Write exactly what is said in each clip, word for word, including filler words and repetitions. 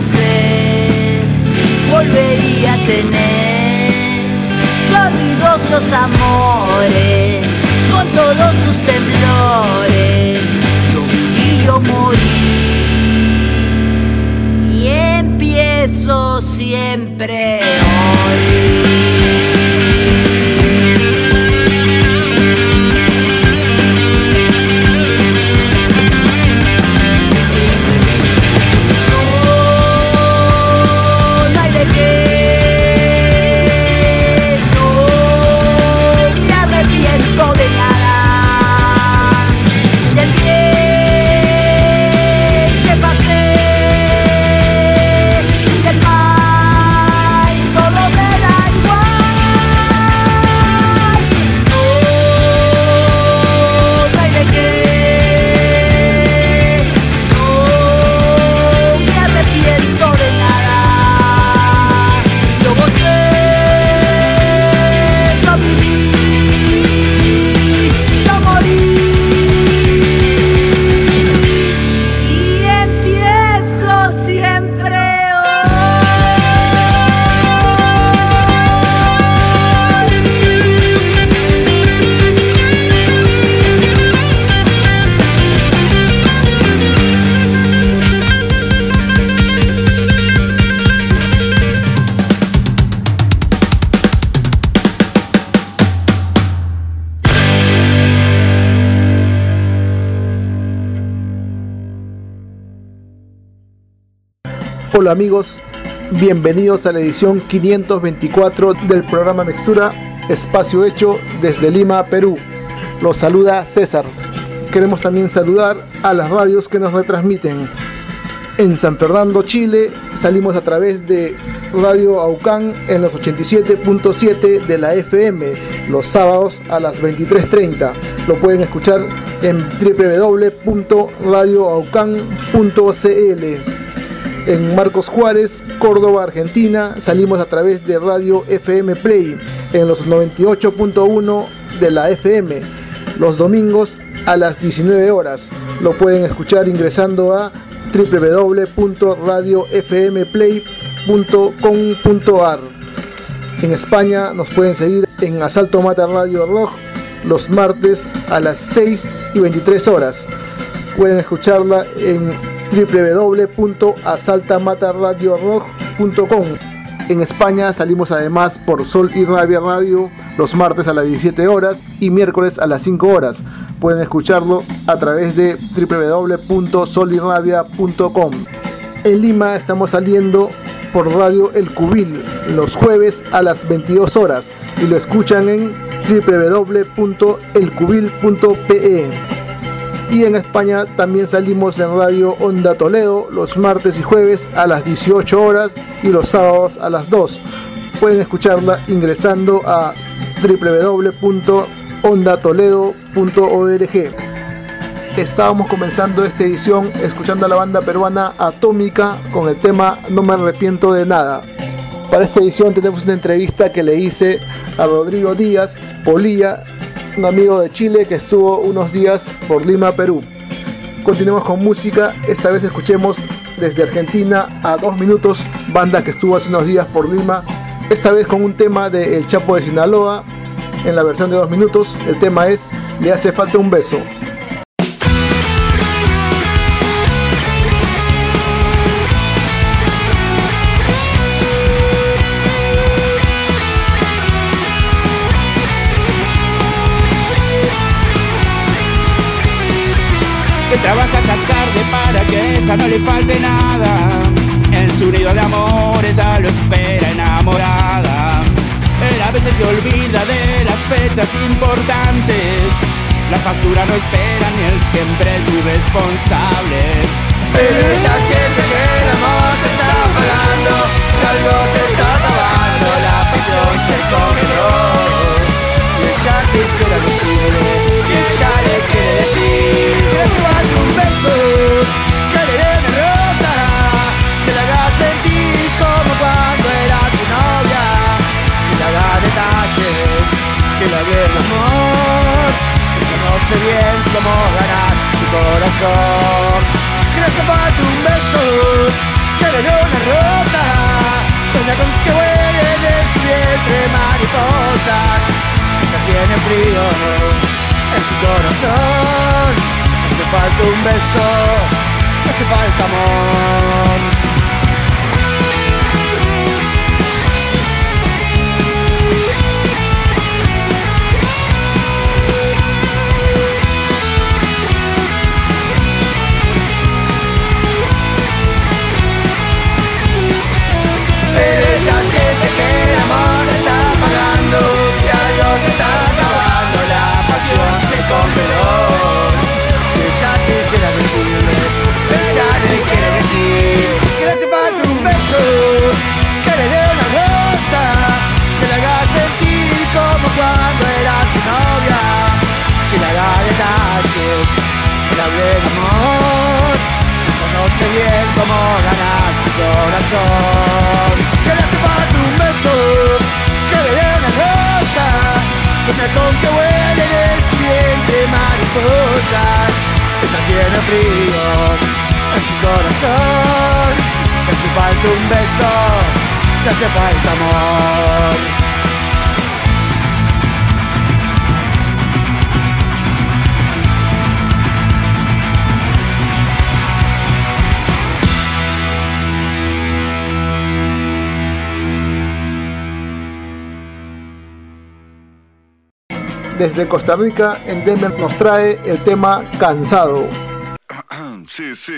placer volvería a tener, corridos los amores con todos sus temblores, yo viví, yo morí y empiezo siempre hoy. Hola amigos, bienvenidos a la edición quinientos veinticuatro del programa Mixtura, espacio hecho desde Lima, Perú. Los saluda César. Queremos también saludar a las radios que nos retransmiten. En San Fernando, Chile, salimos a través de Radio Aucán en los ochenta y siete punto siete de la F M, los sábados a las veintitrés treinta. Lo pueden escuchar en doble u doble u doble u punto radio aucán punto c l. En Marcos Juárez, Córdoba, Argentina, salimos a través de Radio F M Play en los noventa y ocho punto uno de la F M, los domingos a las diecinueve horas. Lo pueden escuchar ingresando a doble u doble u doble u punto radio f m play punto com punto a r. En España nos pueden seguir en Asalto Mata Radio Rock los martes a las seis y veintitrés horas. Pueden escucharla en doble u doble u doble u punto asalta mata radio rock punto com. En España salimos además por Sol y Rabia Radio los martes a las diecisiete horas y miércoles a las cinco horas. Pueden escucharlo a través de doble u doble u doble u punto sol y rabia punto com. En Lima estamos saliendo por Radio El Cubil los jueves a las veintidós horas y lo escuchan en doble u doble u doble u punto el cubil punto p e. Y en España también salimos en Radio Onda Toledo los martes y jueves a las dieciocho horas y los sábados a las dos. Pueden escucharla ingresando a doble u doble u doble u punto onda toledo punto org. Estábamos comenzando esta edición escuchando a la banda peruana Atómica con el tema No me arrepiento de nada. Para esta edición tenemos una entrevista que le hice a Rodrigo Díaz Polilla, un amigo de Chile que estuvo unos días por Lima, Perú. Continuamos con música, esta vez escuchemos desde Argentina a Dos Minutos, banda que estuvo hace unos días por Lima, esta vez con un tema de El Chapo de Sinaloa, en la versión de Dos Minutos. El tema es Le hace falta un beso. Que trabaja hasta tarde para que a esa no le falte nada. En su nido de amor ella lo espera enamorada. Él a veces se olvida de las fechas importantes. La factura no espera ni él siempre es muy responsable. Pero ella siente que el amor se está apagando, que algo se está acabando, la pasión se congeló. Y ella quisiera decirle, y ella le quiere decir que te falta un beso, que le dé una rosa, que la haga sentir como cuando era su novia, que le haga detalles, que le haga el amor, que conoce bien cómo ganar su corazón. Que le hace falta un beso, que le dé una mariposas, ella tiene frío en su corazón. Hace falta un beso, hace falta amor. Pero ella siente que el amor se está apagando, que algo se está acabando, la pasión se congeló. Y ella quisiera decirle, ella le quiere decir que le hace falta un beso, que le dé una rosa, que le haga sentir como cuando era su novia, que le haga detalles, que le hable de amor. Conoce bien cómo ganar su corazón. Que le hace falta un beso, que le dé una rosa, sueña con que huelen en su vientre mariposas. Ella tiene frío en su corazón. Le hace falta un beso, le hace falta amor. Desde Costa Rica, en Denver, nos trae el tema Cansado. Sí, sí.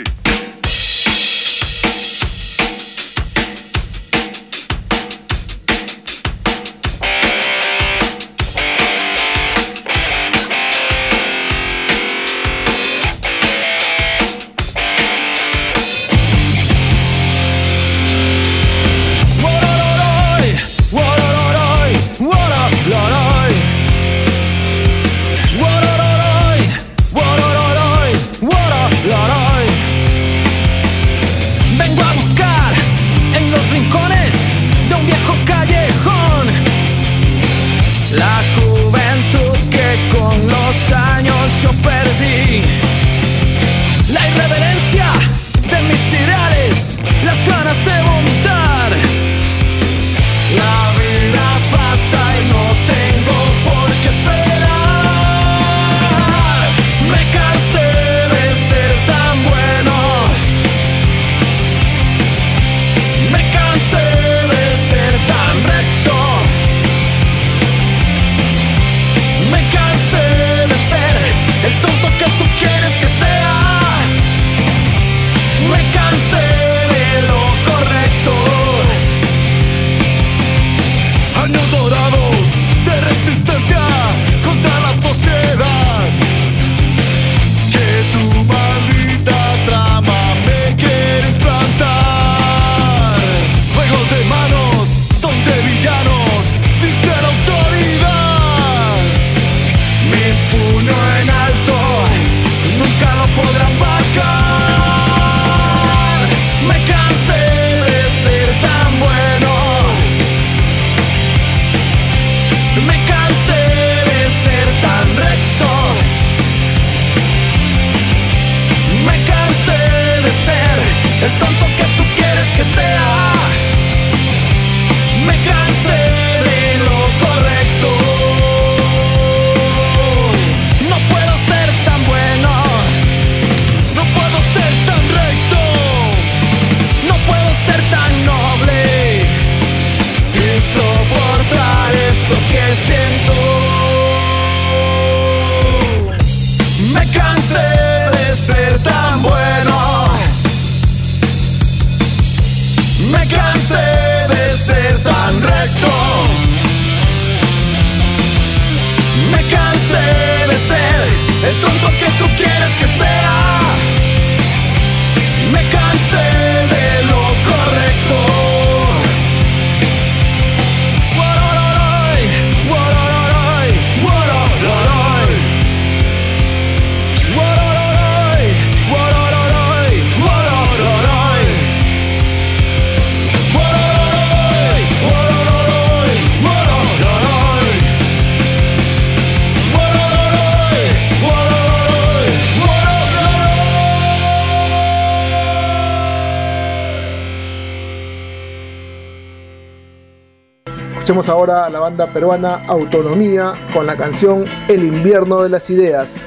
Escuchemos ahora a la banda peruana Autonomía con la canción El invierno de las ideas.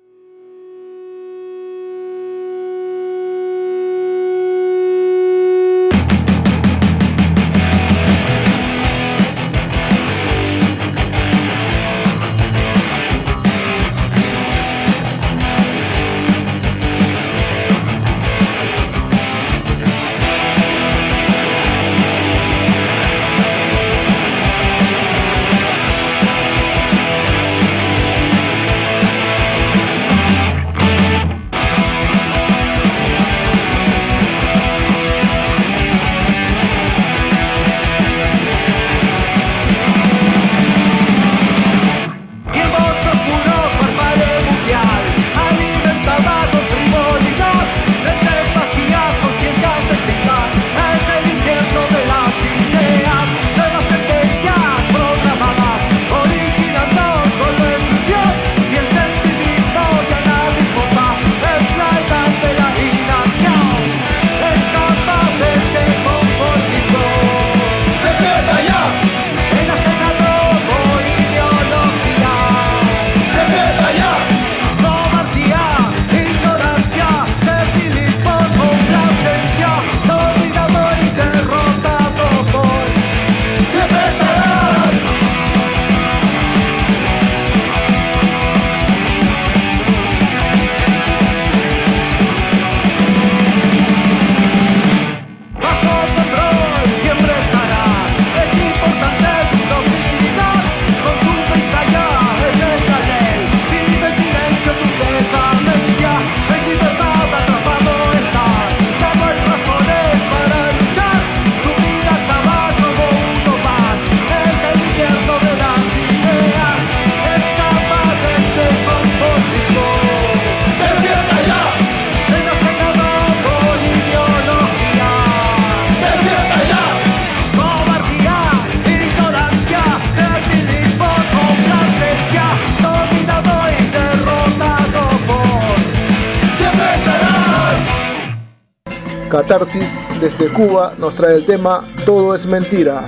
Catarsis desde Cuba nos trae el tema Todo es mentira.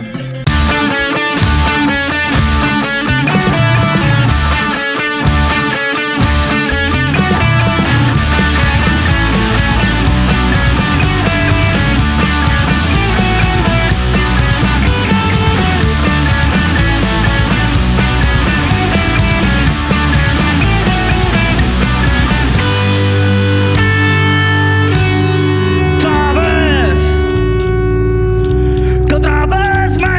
Otra vez me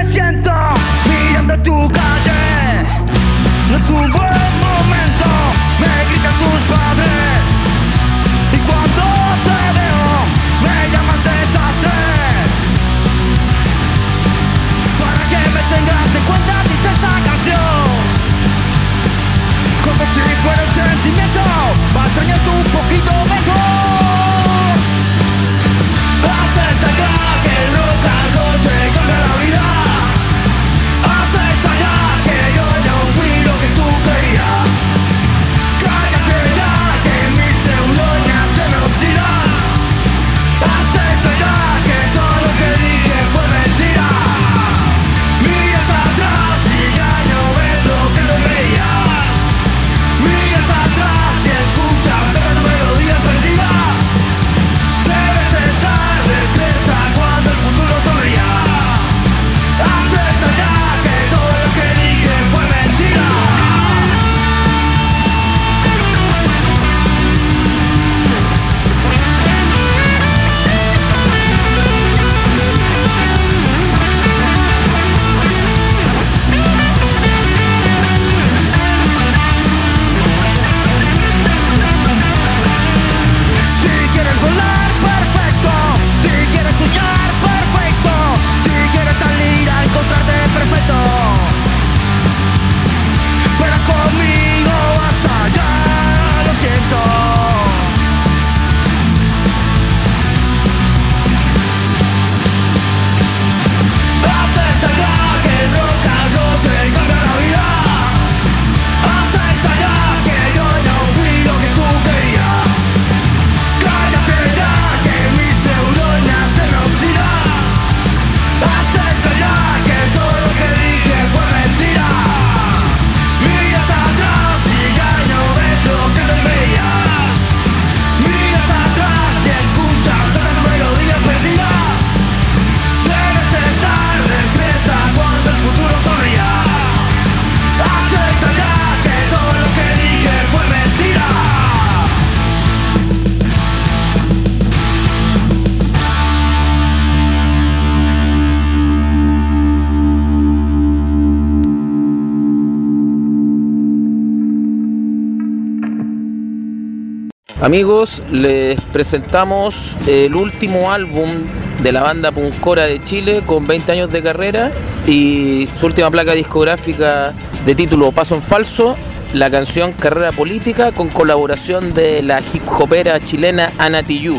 Amigos, les presentamos el último álbum de la banda punkora de Chile con veinte años de carrera y su última placa discográfica de título Paso en Falso, la canción Carrera Política con colaboración de la hip hopera chilena Ana Tijoux.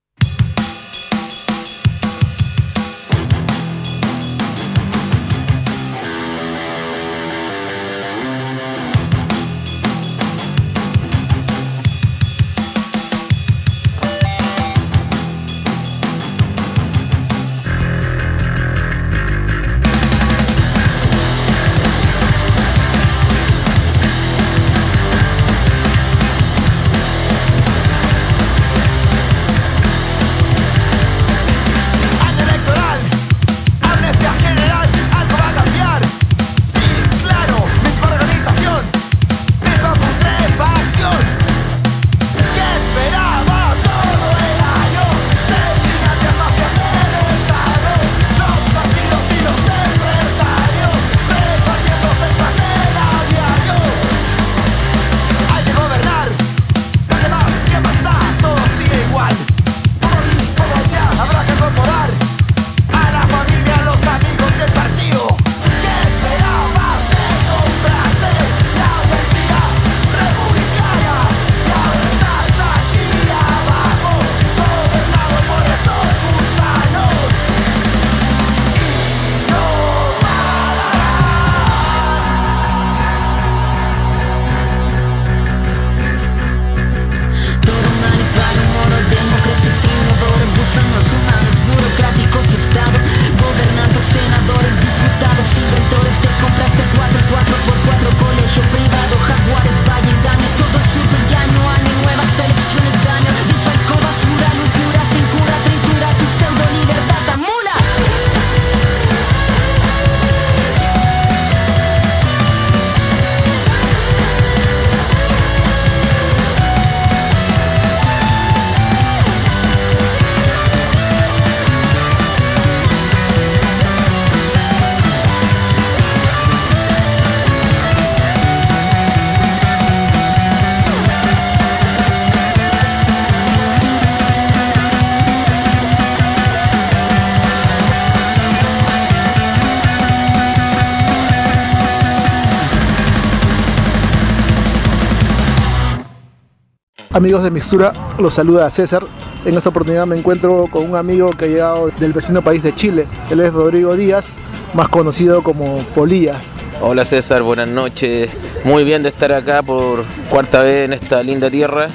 Amigos de Mixtura, los saluda César. En esta oportunidad me encuentro con un amigo que ha llegado del vecino país de Chile. Él es Rodrigo Díaz, más conocido como Polilla. Hola César, buenas noches. Muy bien de estar acá por cuarta vez en esta linda tierra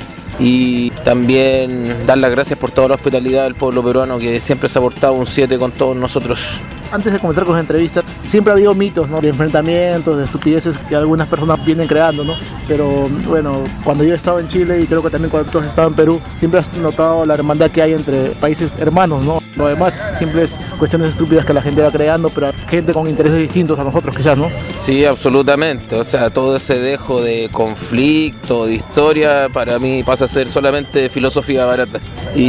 y también dar las gracias por toda la hospitalidad del pueblo peruano que siempre se ha portado un siete con todos nosotros. Antes de comenzar con la entrevista, siempre ha habido mitos, ¿no?, de enfrentamientos, de estupideces que algunas personas vienen creando, ¿no? Pero bueno, cuando yo he estado en Chile y creo que también cuando tú has estado en Perú, siempre has notado la hermandad que hay entre países hermanos, ¿no? Lo demás siempre es cuestiones estúpidas que la gente va creando, pero gente con intereses distintos a nosotros quizás, ¿no? Sí, absolutamente. O sea, todo ese dejo de conflicto, de historia, para mí pasa a ser solamente filosofía barata.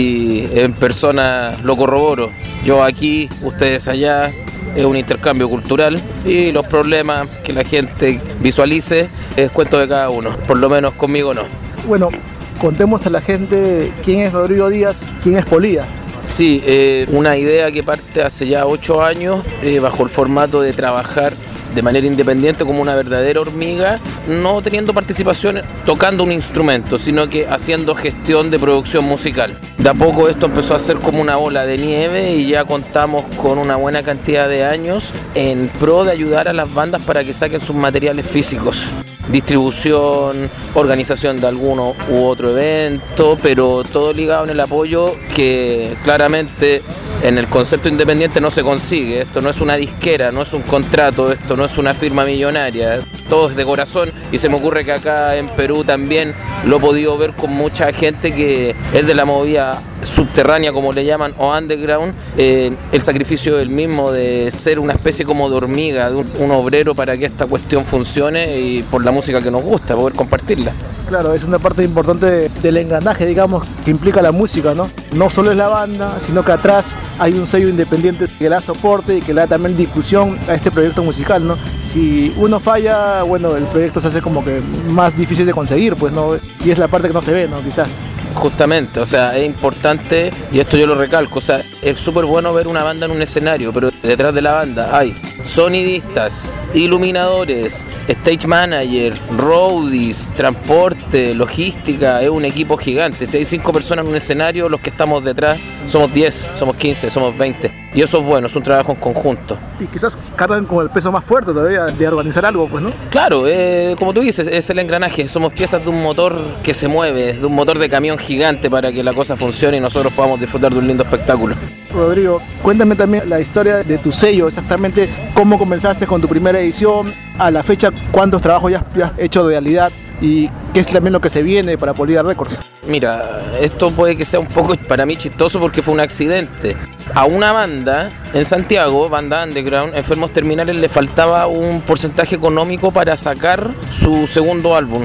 Y en persona lo corroboro. Yo aquí, ustedes allá. Es un intercambio cultural y los problemas que la gente visualice es cuento de cada uno, por lo menos conmigo no. Bueno, contemos a la gente quién es Rodrigo Díaz, quién es Polilla. Sí, eh, una idea que parte hace ya ocho años eh, bajo el formato de trabajar de manera independiente como una verdadera hormiga, no teniendo participación tocando un instrumento, sino que haciendo gestión de producción musical. De a poco esto empezó a ser como una bola de nieve y ya contamos con una buena cantidad de años en pro de ayudar a las bandas para que saquen sus materiales físicos. Distribución, organización de alguno u otro evento, pero todo ligado en el apoyo que claramente en el concepto independiente no se consigue. Esto no es una disquera, no es un contrato, esto no es una firma millonaria, todo es de corazón y se me ocurre que acá en Perú también lo he podido ver con mucha gente que es de la movida subterránea, como le llaman, o underground, eh, el sacrificio del mismo de ser una especie como de hormiga, de un, un obrero para que esta cuestión funcione y por la música que nos gusta, poder compartirla. Claro, es una parte importante de, del engranaje, digamos, que implica la música, ¿no? No solo es la banda, sino que atrás hay un sello independiente que le da soporte y que le da también difusión a este proyecto musical, ¿no? Si uno falla, bueno, el proyecto se hace como que más difícil de conseguir, pues, ¿no? Y es la parte que no se ve, ¿no? Quizás. Justamente, o sea, es importante, y esto yo lo recalco, o sea, es súper bueno ver una banda en un escenario, pero detrás de la banda hay sonidistas, iluminadores, stage manager, roadies, transporte, logística, es un equipo gigante. Si hay cinco personas en un escenario, los que estamos detrás somos diez, somos quince, somos veinte. Y eso es bueno, es un trabajo en conjunto. Y quizás cargan con el peso más fuerte todavía de organizar algo, pues, ¿no? Claro, eh, como tú dices, es el engranaje. Somos piezas de un motor que se mueve, de un motor de camión gigante para que la cosa funcione y nosotros podamos disfrutar de un lindo espectáculo. Rodrigo, cuéntame también la historia de tu sello, exactamente cómo comenzaste con tu primera edición, a la fecha, cuántos trabajos ya, ya has hecho de realidad y qué es también lo que se viene para Polilla Records. Mira, esto puede que sea un poco para mí chistoso porque fue un accidente. A una banda en Santiago, banda underground, Enfermos Terminales, le faltaba un porcentaje económico para sacar su segundo álbum.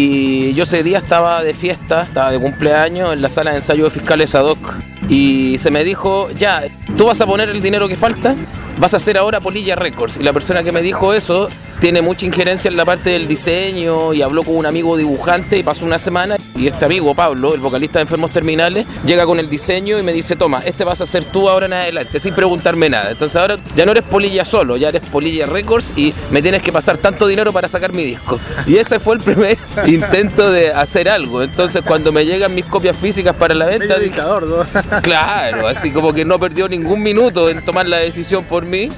Y yo ese día estaba de fiesta, estaba de cumpleaños en la sala de ensayo de fiscales ad hoc. Y se me dijo, ya, ¿tú vas a poner el dinero que falta? Vas a hacer ahora Polilla Records. Y la persona que me dijo eso tiene mucha injerencia en la parte del diseño y habló con un amigo dibujante y pasó una semana y este amigo, Pablo, el vocalista de Enfermos Terminales, llega con el diseño y me dice, toma, este vas a hacer tú ahora en adelante, sin preguntarme nada. Entonces ahora ya no eres Polilla solo, ya eres Polilla Records y me tienes que pasar tanto dinero para sacar mi disco. Y ese fue el primer intento de hacer algo. Entonces cuando me llegan mis copias físicas para la venta... Medio dictador, ¿no? Claro, así como que no perdió ningún minuto en tomar la decisión por mí.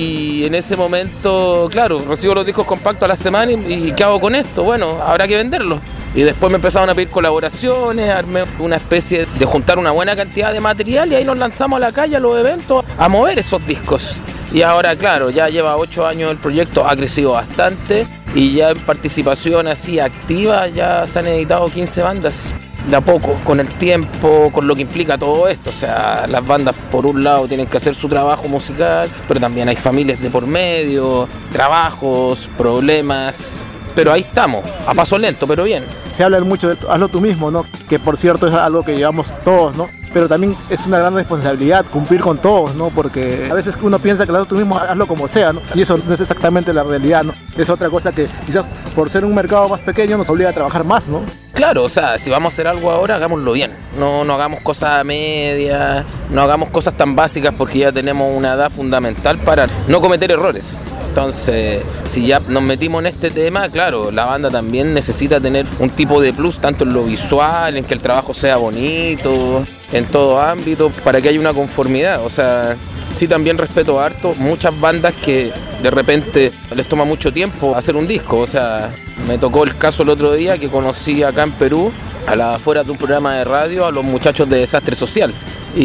Y en ese momento, claro, recibo los discos compactos a la semana y, y ¿qué hago con esto? Bueno, habrá que venderlos. Y después me empezaron a pedir colaboraciones, armé una especie de juntar una buena cantidad de material y ahí nos lanzamos a la calle, a los eventos, a mover esos discos. Y ahora, claro, ya lleva ocho años el proyecto, ha crecido bastante y ya en participación así activa ya se han editado quince bandas. De a poco, con el tiempo, con lo que implica todo esto. O sea, las bandas por un lado tienen que hacer su trabajo musical, pero también hay familias de por medio, trabajos, problemas. Pero ahí estamos, a paso lento, pero bien. Se habla mucho de hazlo tú mismo, ¿no? Que por cierto es algo que llevamos todos, ¿no? Pero también es una gran responsabilidad cumplir con todos, ¿no? Porque a veces uno piensa que hazlo tú mismo, hazlo como sea, ¿no? Y eso no es exactamente la realidad, ¿no? Es otra cosa que quizás por ser un mercado más pequeño nos obliga a trabajar más, ¿no? Claro, o sea, si vamos a hacer algo ahora, hagámoslo bien. No, no hagamos cosas a medias, no hagamos cosas tan básicas porque ya tenemos una edad fundamental para no cometer errores. Entonces, si ya nos metimos en este tema, claro, la banda también necesita tener un tipo de plus, tanto en lo visual, en que el trabajo sea bonito, en todo ámbito, para que haya una conformidad. O sea, sí también respeto harto muchas bandas que de repente les toma mucho tiempo hacer un disco. O sea, me tocó el caso el otro día que conocí acá en Perú, a las afueras de un programa de radio, a los muchachos de Desastre Social.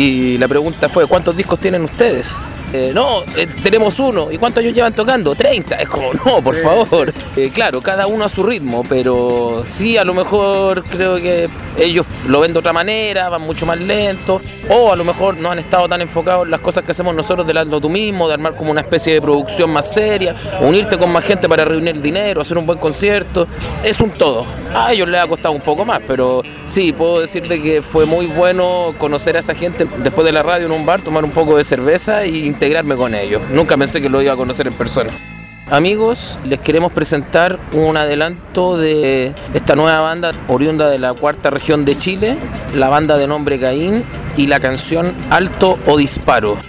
Y la pregunta fue, ¿cuántos discos tienen ustedes? Eh, no, eh, tenemos uno. ¿Y cuántos ellos llevan tocando? treinta. Es como, no, por favor. Eh, claro, cada uno a su ritmo, pero sí, a lo mejor creo que ellos lo ven de otra manera, van mucho más lento, o a lo mejor no han estado tan enfocados en las cosas que hacemos nosotros de hazlo tú mismo, de armar como una especie de producción más seria, unirte con más gente para reunir dinero, hacer un buen concierto. Es un todo. A ellos les ha costado un poco más, pero sí, puedo decirte que fue muy bueno conocer a esa gente después de la radio en un bar, tomar un poco de cerveza e integrarme con ellos. Nunca pensé que lo iba a conocer en persona. Amigos, les queremos presentar un adelanto de esta nueva banda oriunda de la cuarta región de Chile, la banda de nombre Caín y la canción Alto o Disparo.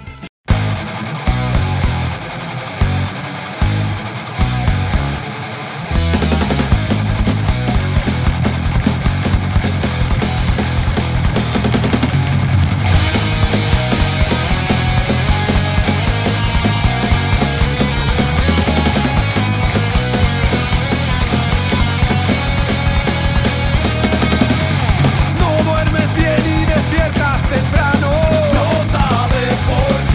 No duermes bien y despiertas temprano. No sabes por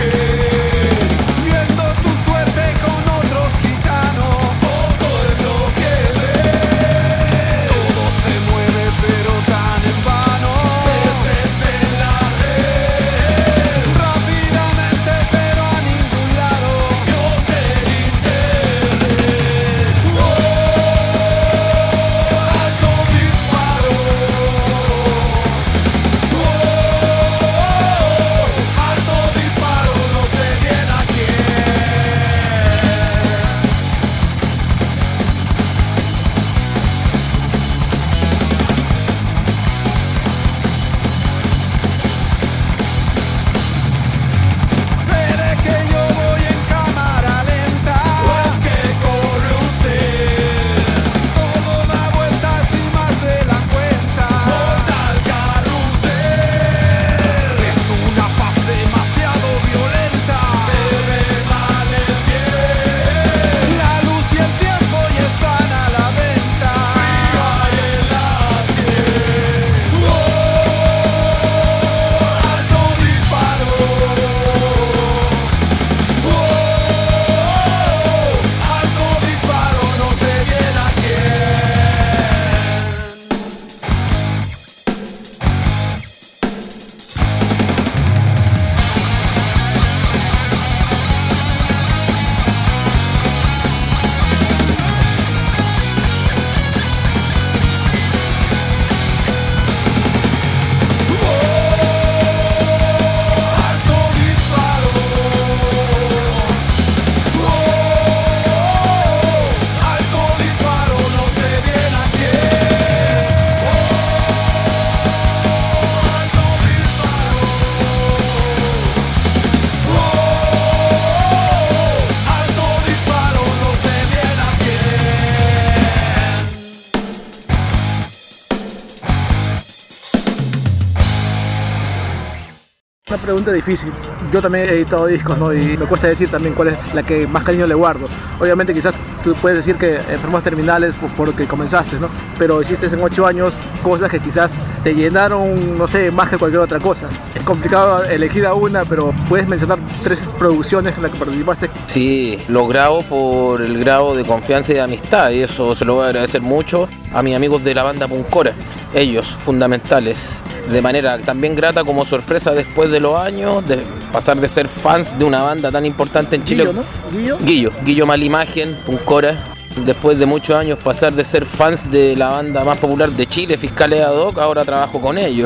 pregunta difícil. Yo también he editado discos, ¿no? Y me cuesta decir también cuál es la que más cariño le guardo. Obviamente quizás tú puedes decir que Enfermos Terminales por, porque comenzaste, ¿no? Pero hiciste en ocho años cosas que quizás te llenaron, no sé, más que cualquier otra cosa. Es complicado elegir a una, pero puedes mencionar tres producciones en las que participaste. Sí, lo grabo por el grado de confianza y de amistad, y eso se lo voy a agradecer mucho a mis amigos de la banda Puncora. Ellos, fundamentales, de manera también grata como sorpresa después de los años, de pasar de ser fans de una banda tan importante en Chile. Guillo, ¿no? Guillo. Guillo, Guillo Malimagen, Puncora. Después de muchos años pasar de ser fans de la banda más popular de Chile, Fiscales Ad Hoc, ahora trabajo con ellos.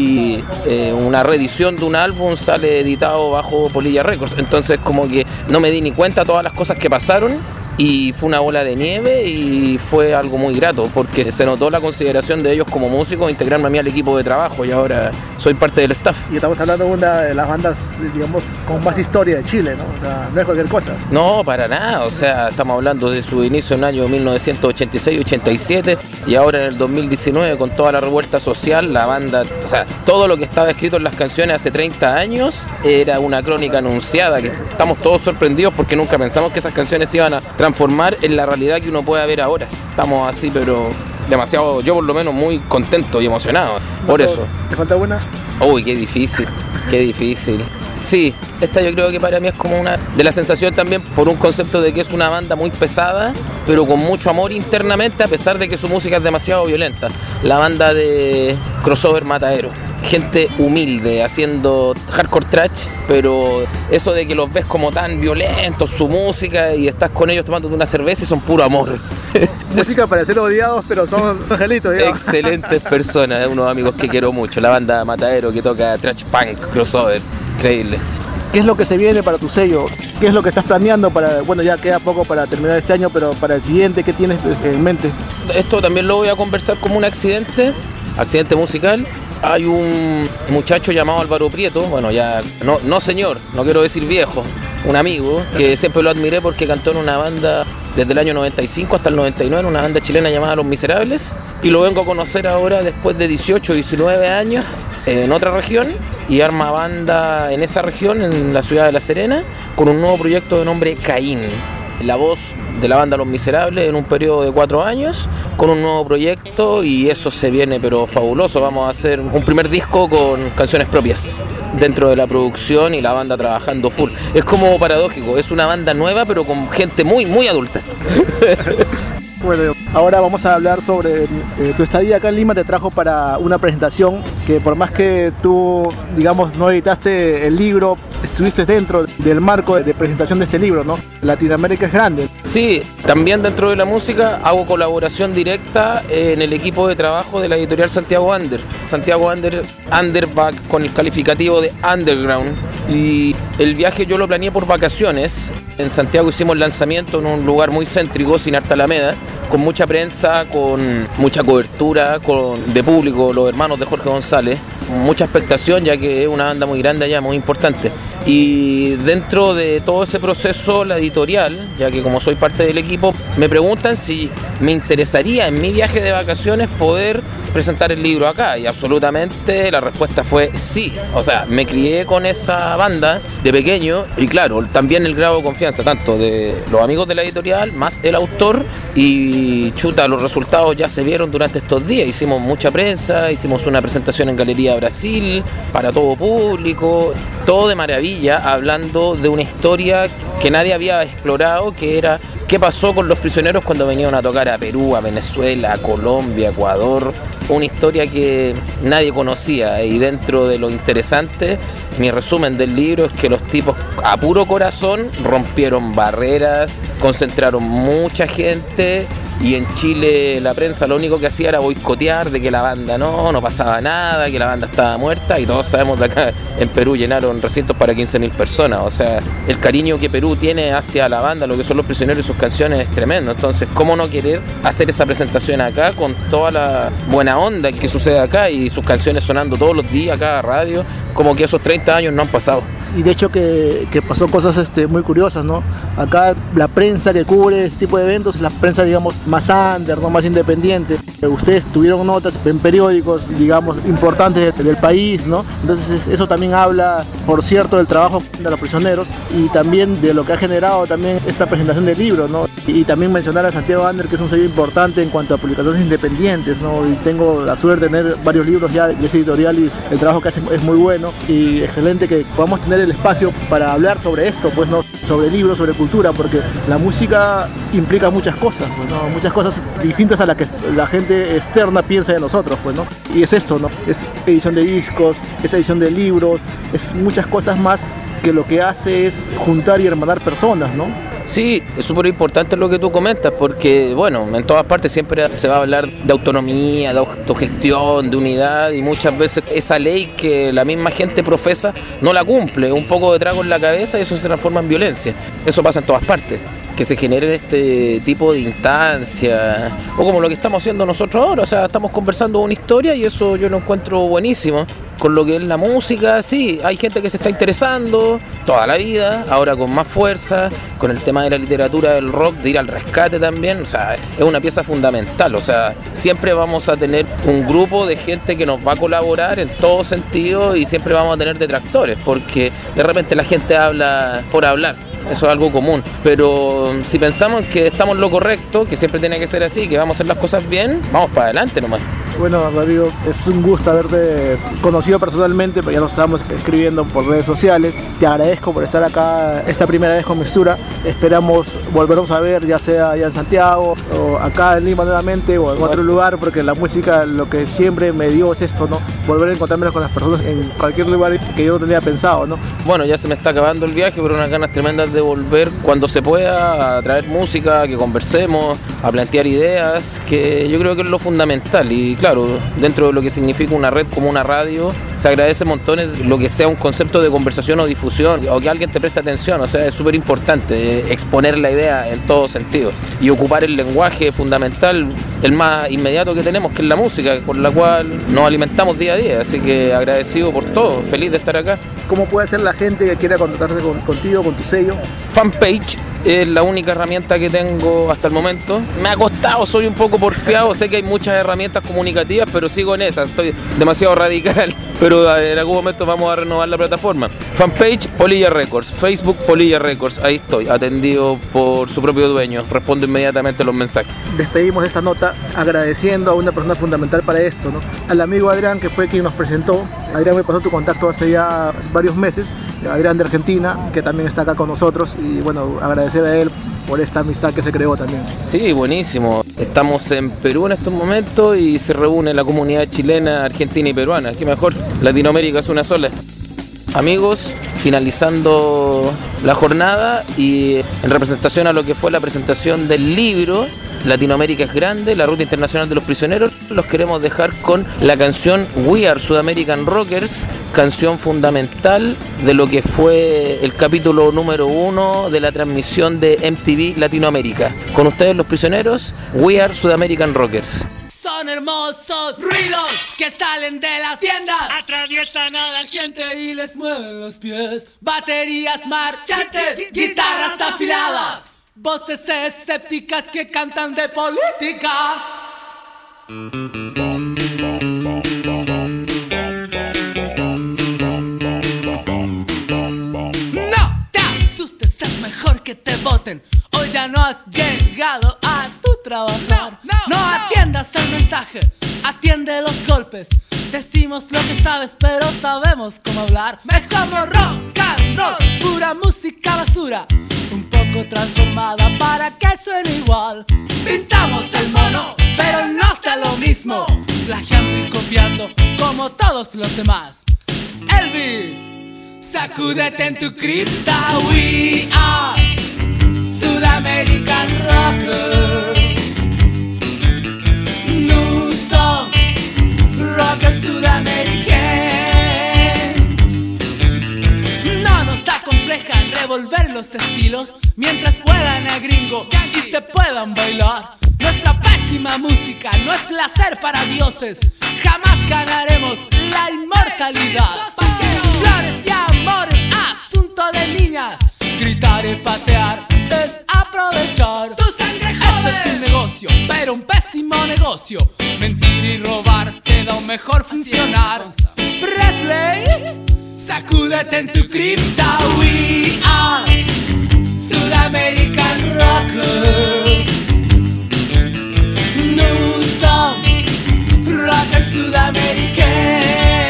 Y eh, una reedición de un álbum sale editado bajo Polilla Records. Entonces como que no me di ni cuenta de todas las cosas que pasaron. Y fue una bola de nieve y fue algo muy grato porque se notó la consideración de ellos como músicos, integrarme a mí al equipo de trabajo y ahora soy parte del staff. Y estamos hablando de una de las bandas, digamos, con más historia de Chile, ¿no? O sea, no es cualquier cosa. No, para nada, o sea, estamos hablando de su inicio en el año mil novecientos ochenta y seis ochenta y siete y ahora en el dos mil diecinueve con toda la revuelta social, la banda, o sea, todo lo que estaba escrito en las canciones hace treinta años era una crónica anunciada, que estamos todos sorprendidos porque nunca pensamos que esas canciones se iban a transformar en la realidad que uno puede ver ahora. Estamos así, pero demasiado, yo por lo menos muy contento y emocionado por eso. ¿Te falta una? Uy, qué difícil, qué difícil. Sí, esta yo creo que para mí es como una de la sensación también por un concepto de que es una banda muy pesada, pero con mucho amor internamente, a pesar de que su música es demasiado violenta. La banda de Crossover Matadero. Gente humilde haciendo hardcore trash, pero eso de que los ves como tan violentos, su música, y estás con ellos tomándote una cerveza y son puro amor. Música para ser odiados, pero son angelitos, digamos. Excelentes personas, unos amigos que quiero mucho. La banda Matadero que toca trash punk, crossover, increíble. ¿Qué es lo que se viene para tu sello? ¿Qué es lo que estás planeando para, bueno, ya queda poco para terminar este año, pero para el siguiente, ¿qué tienes en mente? Esto también lo voy a conversar como un accidente, accidente musical. Hay un muchacho llamado Álvaro Prieto, bueno ya, no, no señor, no quiero decir viejo, un amigo que siempre lo admiré porque cantó en una banda desde el año noventa y cinco hasta el noventa y nueve, en una banda chilena llamada Los Miserables, y lo vengo a conocer ahora después de dieciocho, diecinueve años en otra región, y arma banda en esa región, en la ciudad de La Serena, con un nuevo proyecto de nombre Caín. La voz de la banda Los Miserables en un periodo de cuatro años con un nuevo proyecto, y eso se viene pero fabuloso. Vamos a hacer un primer disco con canciones propias dentro de la producción y la banda trabajando full. Es como paradójico, es una banda nueva pero con gente muy muy adulta. Bueno, ahora vamos a hablar sobre eh, tu estadía acá en Lima. Te trajo para una presentación que, por más que tú, digamos, no editaste el libro, estuviste dentro del marco de presentación de este libro, ¿no? Latinoamérica es grande. Sí, también dentro de la música hago colaboración directa en el equipo de trabajo de la editorial Santiago Under. Santiago Under, Underback con el calificativo de Underground. Y el viaje yo lo planeé por vacaciones. En Santiago hicimos el lanzamiento en un lugar muy céntrico, sin Harta Alameda, con mucha prensa, con mucha cobertura con, de público, los hermanos de Jorge González, mucha expectación ya que es una banda muy grande allá, muy importante. Y dentro de todo ese proceso, la editorial, ya que como soy parte del equipo, me preguntan si me interesaría en mi viaje de vacaciones poder presentar el libro acá, y absolutamente la respuesta fue sí. O sea, me crié con esa banda de pequeño y claro, también el grado de confianza tanto de los amigos de la editorial más el autor, y chuta, los resultados ya se vieron durante estos días. Hicimos mucha prensa, hicimos una presentación en Galería Brasil para todo público, todo de maravilla, hablando de una historia que nadie había explorado, que era qué pasó con los prisioneros cuando venían a tocar a Perú, a Venezuela, a Colombia, a Ecuador. Una historia que nadie conocía, y dentro de lo interesante, mi resumen del libro es que los tipos a puro corazón rompieron barreras, concentraron mucha gente, y en Chile la prensa lo único que hacía era boicotear de que la banda no, no pasaba nada, que la banda estaba muerta, y todos sabemos de acá en Perú llenaron recintos para quince mil personas. O sea, el cariño que Perú tiene hacia la banda, lo que son Los Prisioneros y sus canciones, es tremendo. Entonces, ¿cómo no querer hacer esa presentación acá con toda la buena onda que sucede acá y sus canciones sonando todos los días, cada radio? Como que esos treinta años no han pasado. y de hecho que, que pasó cosas este, muy curiosas, ¿no? Acá la prensa que cubre este tipo de eventos es la prensa, digamos, más under, ¿no? Más independiente. Ustedes tuvieron notas en periódicos, digamos, importantes del país, ¿no? Entonces eso también habla, por cierto, del trabajo de los prisioneros y también de lo que ha generado también esta presentación del libro, ¿no? Y también mencionar a Santiago Ander, que es un sello importante en cuanto a publicaciones independientes, ¿no? Y tengo la suerte de tener varios libros ya de ese editorial y el trabajo que hacen es muy bueno y excelente que podamos tener el espacio para hablar sobre eso, pues, ¿no? Sobre libros, sobre cultura, porque la música implica muchas cosas, pues, ¿no? Muchas cosas distintas a las que la gente externa piensa de nosotros, pues, ¿no? Y es esto, ¿no? Es edición de discos, es edición de libros, es muchas cosas más que lo que hace es juntar y hermanar personas, ¿no? Sí, es súper importante lo que tú comentas porque, bueno, en todas partes siempre se va a hablar de autonomía, de autogestión, de unidad y muchas veces esa ley que la misma gente profesa no la cumple, un poco de trago en la cabeza y eso se transforma en violencia. Eso pasa en todas partes, que se generen este tipo de instancias o como lo que estamos haciendo nosotros ahora, o sea, estamos conversando una historia y eso yo lo encuentro buenísimo. Con lo que es la música, sí, hay gente que se está interesando toda la vida, ahora con más fuerza, con el tema de la literatura, del rock, de ir al rescate también, o sea, es una pieza fundamental, o sea, siempre vamos a tener un grupo de gente que nos va a colaborar en todo sentido y siempre vamos a tener detractores, porque de repente la gente habla por hablar. Eso es algo común, pero si pensamos que estamos en lo correcto, que siempre tiene que ser así, que vamos a hacer las cosas bien, vamos para adelante nomás. Bueno, Rodrigo, es un gusto haberte conocido personalmente, pero ya nos estamos escribiendo por redes sociales. Te agradezco por estar acá esta primera vez con Mixtura. Esperamos volvernos a ver, ya sea allá en Santiago, o acá en Lima nuevamente, o en otro lugar, porque la música lo que siempre me dio es esto, ¿no? Volver a encontrarme con las personas en cualquier lugar que yo no tenía pensado, ¿no? Bueno, ya se me está acabando el viaje, pero unas ganas tremendas de volver cuando se pueda a traer música, que conversemos, a plantear ideas, que yo creo que es lo fundamental. Y claro, dentro de lo que significa una red como una radio, se agradece montones lo que sea un concepto de conversación o difusión, o que alguien te preste atención, o sea, es súper importante eh, exponer la idea en todo sentido y ocupar el lenguaje fundamental, el más inmediato que tenemos, que es la música, con la cual nos alimentamos día a día, así que agradecido por todo, feliz de estar acá. ¿Cómo puede ser la gente que quiera contactarse con, contigo, con tu sello? Fanpage es la única herramienta que tengo hasta el momento. Me ha costado, soy un poco porfiado, sé que hay muchas herramientas comunicativas, pero sigo en esa, estoy demasiado radical, pero en algún momento vamos a renovar la plataforma. Fanpage, Polilla Records, Facebook, Polilla Records, ahí estoy, atendido por su propio dueño, respondo inmediatamente los mensajes. Despedimos esta nota agradeciendo a una persona fundamental para esto, ¿no? Al amigo Adrián, que fue quien nos presentó. Adrián me pasó tu contacto hace ya varios meses, Adrián de Argentina, que también está acá con nosotros, y bueno, agradecer a él por esta amistad que se creó también. Sí, buenísimo. Estamos en Perú en estos momentos y se reúne la comunidad chilena, argentina y peruana. Qué mejor, Latinoamérica es una sola. Amigos, finalizando la jornada y en representación a lo que fue la presentación del libro Latinoamérica es grande, la ruta internacional de los prisioneros, los queremos dejar con la canción We Are Sudamerican Rockers, canción fundamental de lo que fue el capítulo número uno de la transmisión de M T V Latinoamérica. Con ustedes los prisioneros, We Are Sudamerican Rockers. Son hermosos ruidos que salen de las tiendas, atraviesan a la gente y les mueven los pies. Baterías marchantes, guitarras afiladas, voces escépticas que cantan de política. No te asustes, es mejor que te voten. Hoy ya no has llegado a tu trabajar. No, no, no atiendas el mensaje, atiende los golpes. Decimos lo que sabes, pero sabemos cómo hablar. Es como rock and roll, pura música basura, un poco transformada para que suene igual. Pintamos el mono, pero no está lo mismo, plagiando y copiando como todos los demás. Elvis, sacúdete en tu cripta. We are Sudamerican Rockers. New songs, rockers sudamericanos. No nos acompleja revolver los estilos mientras juegan a gringo y se puedan bailar. Nuestra pésima música no es placer para dioses. Jamás ganaremos la inmortalidad. Flores y amores a conjunto de niñas. Gritar y patear es aprovechar tu sangre joven. Este es un negocio, pero un pésimo negocio. Mentir y robar de lo mejor funcionar. Presley, sacúdete en tu cripta. We are South American Rockers. Nous sommes rockers sudamericanos.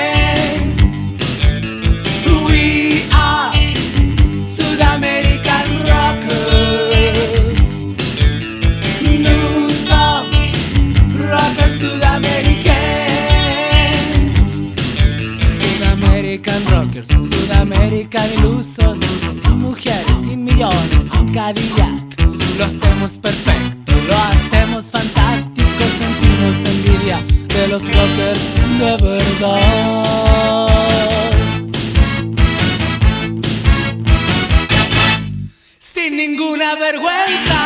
We are South American Rockers. Nous sommes rockers sudamericanos. Sudamerican Rockers, Sudamerican ilusos. Sin mujeres, sin millones, sin Cadillac. Lo hacemos perfecto, lo hacemos fantástico. Sentimos envidia de los rockers de verdad. Sin ninguna vergüenza.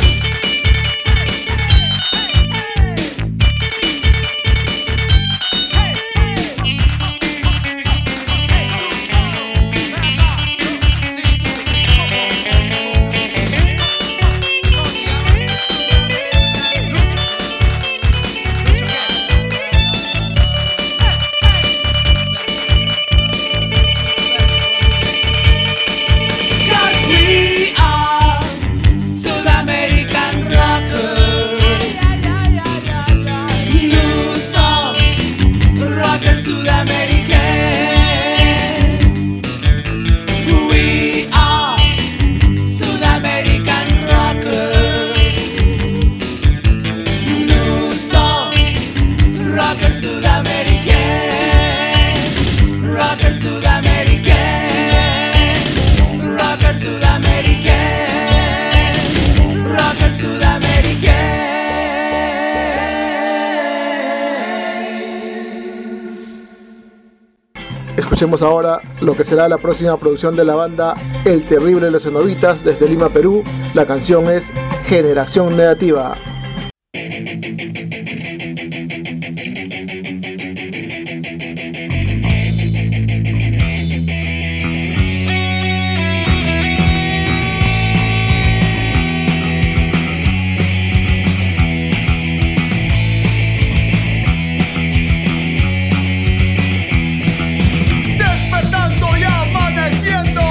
Escuchemos ahora lo que será la próxima producción de la banda El Terrible de los Cenobitas desde Lima, Perú. La canción es Generación Negativa.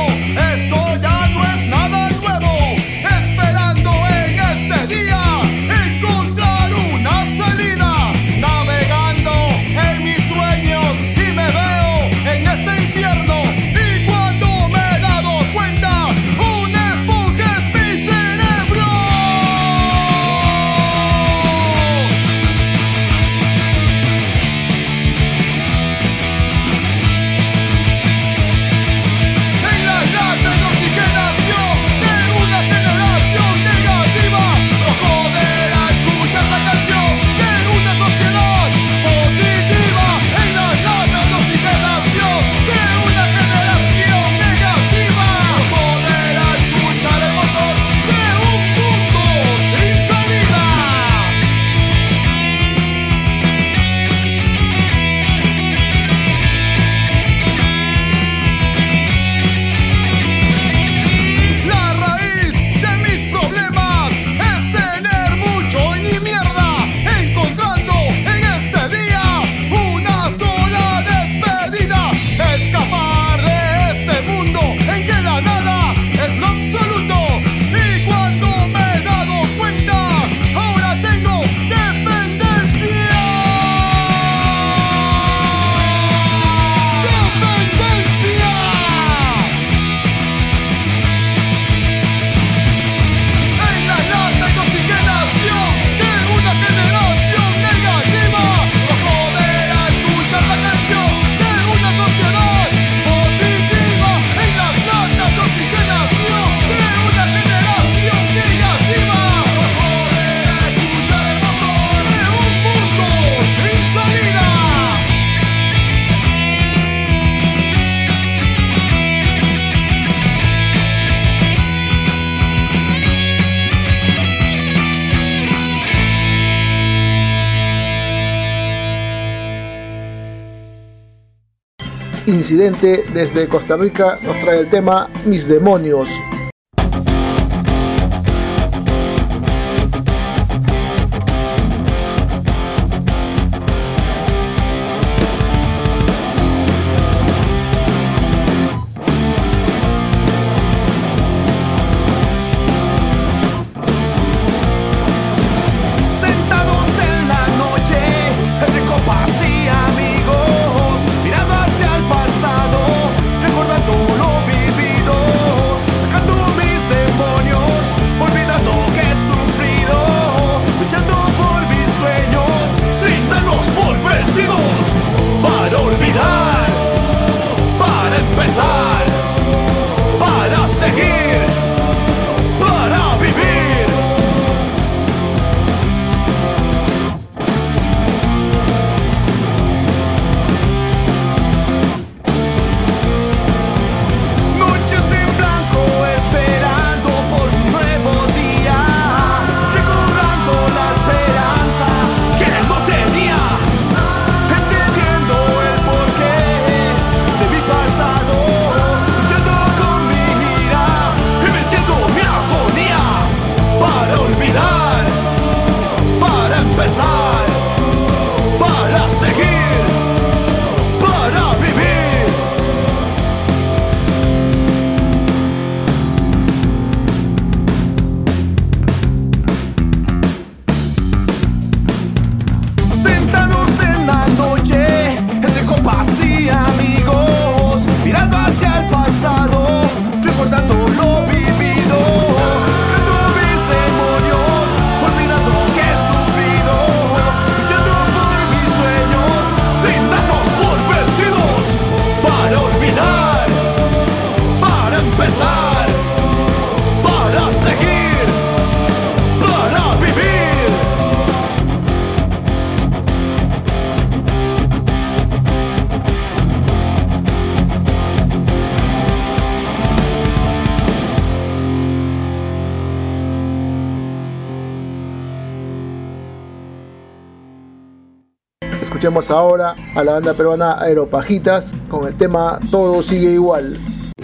Esto ya no es nada nuevo, esperando en este día Incidente desde Costa Rica nos trae el tema Mis Demonios. Escuchemos ahora a la banda peruana Aeropajitas con el tema Todo Sigue Igual.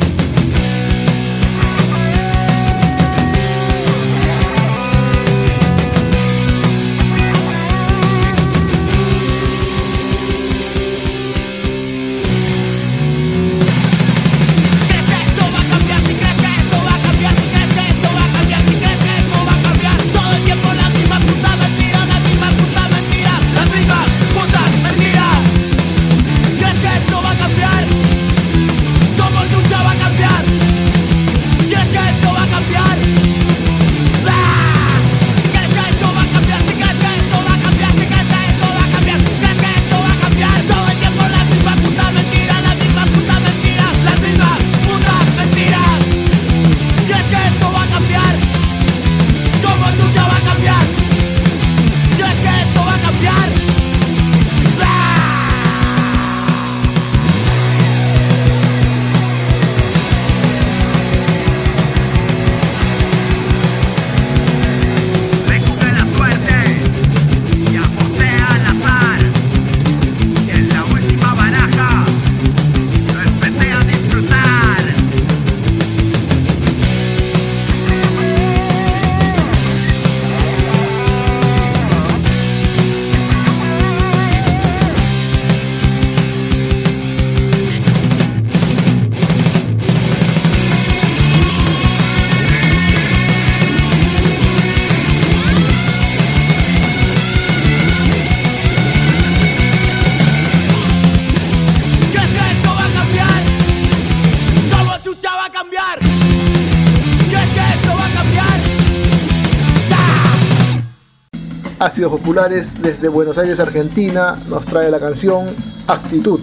Ácidos Populares desde Buenos Aires, Argentina, nos trae la canción Actitud.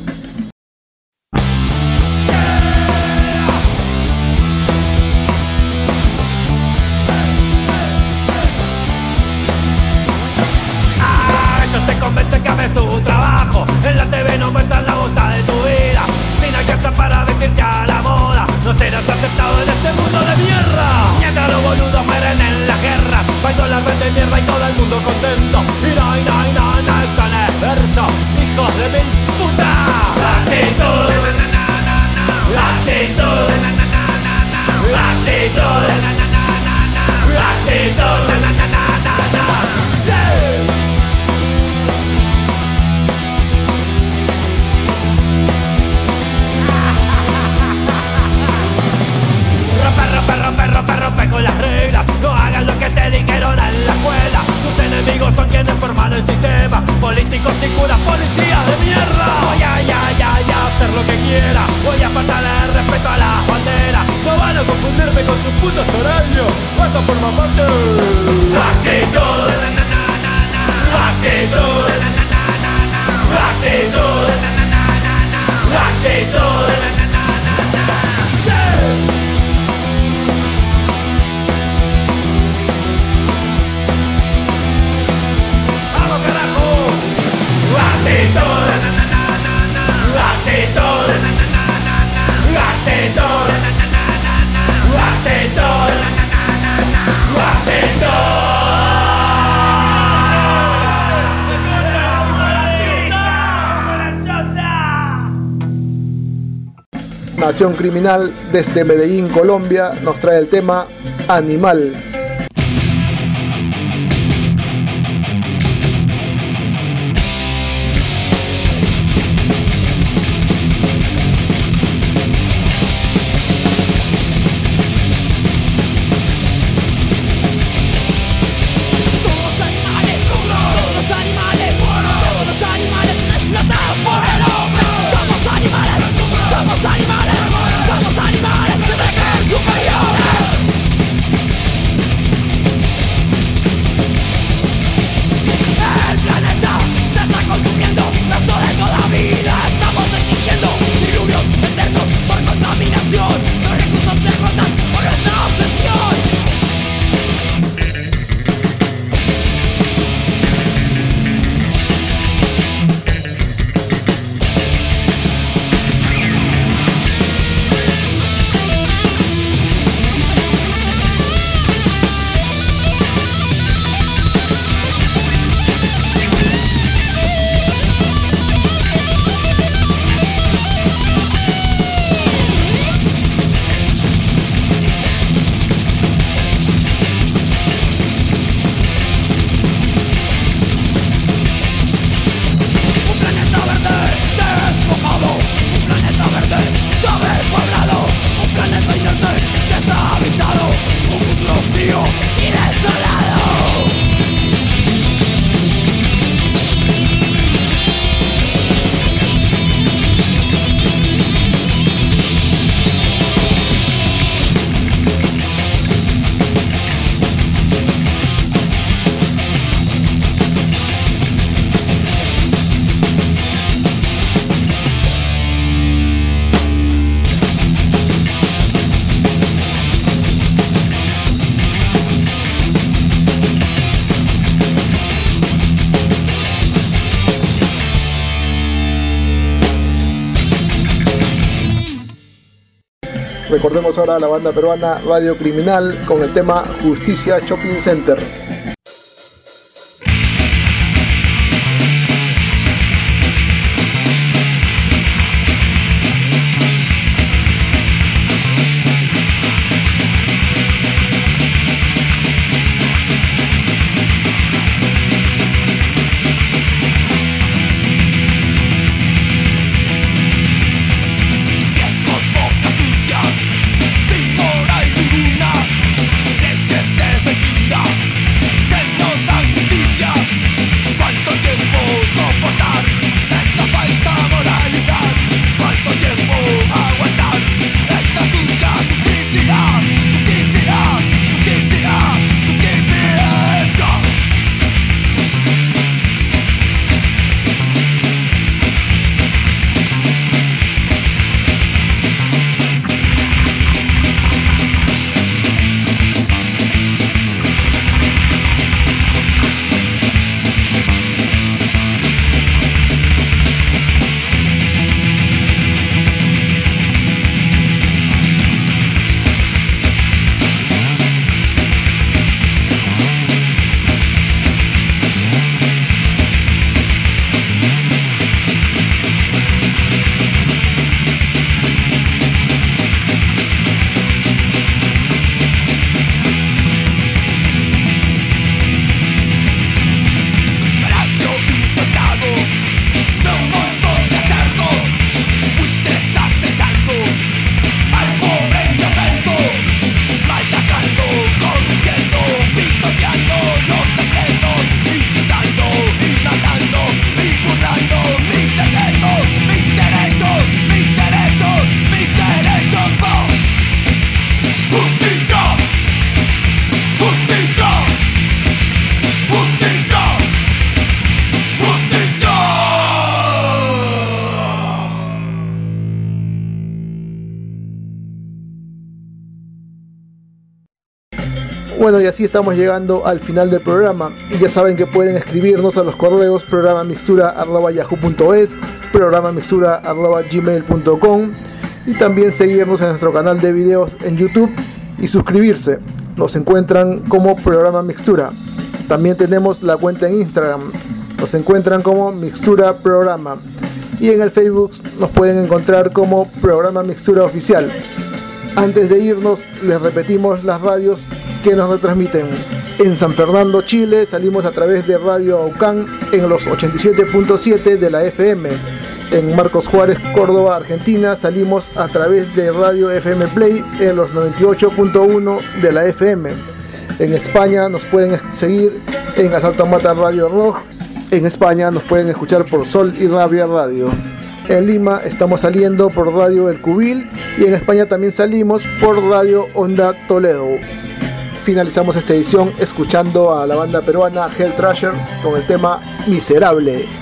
Ah, eso te convence que haces tu trabajo. En la T V no muestran la bota de tu vida. Sin alcanza para vestirte a la moda, no serás aceptado en este mundo de mierda. Mientras los boludos mueren en las guerras, hay dólares de mierda y todo el mundo contento. Y no, y no, y no, no está en el verso, hijos de mil puta. Actitud. actitud, na na na na na na, yeah. Rompe, rompe, rompe, rompe, rompe con las reglas. No hagas lo que te dijeron en la escuela. Tus enemigos son quienes forman el sistema. Políticos y curas, policías de mierda. Voy a, ya, ya, ya, hacer lo que quiera. Voy a faltarle el respeto a las banderas. No van a confundirme con sus putos horarios. Vas a formar parte. Actitud, actitud, actitud, actitud. Nación Criminal desde Medellín, Colombia, nos trae el tema Animal. Recordemos ahora a la banda peruana Radio Criminal con el tema Justicia Shopping Center. Sin moral ninguna, leyes de vecindad. Bueno, y así estamos llegando al final del programa. Ya saben que pueden escribirnos a los correos programa mixtura arroba yahoo punto es, programa mixtura arroba gmail punto com, y también seguirnos en nuestro canal de videos en YouTube y suscribirse. Nos encuentran como Programa Mixtura. También tenemos la cuenta en Instagram. Nos encuentran como Mixtura Programa. Y en el Facebook nos pueden encontrar como Programa Mixtura Oficial. Antes de irnos, les repetimos las radios que nos retransmiten. En San Fernando, Chile, salimos a través de Radio Aucán en los ochenta y siete punto siete de la F M. En Marcos Juárez, Córdoba, Argentina, salimos a través de Radio F M Play en los noventa y ocho punto uno de la F M. En España nos pueden seguir en Asalto Mata Radio Rock. En España nos pueden escuchar por Sol y Rabia Radio. En Lima estamos saliendo por Radio El Cubil y en España también salimos por Radio Onda Toledo. Finalizamos esta edición escuchando a la banda peruana Hell Trasher con el tema Miserable.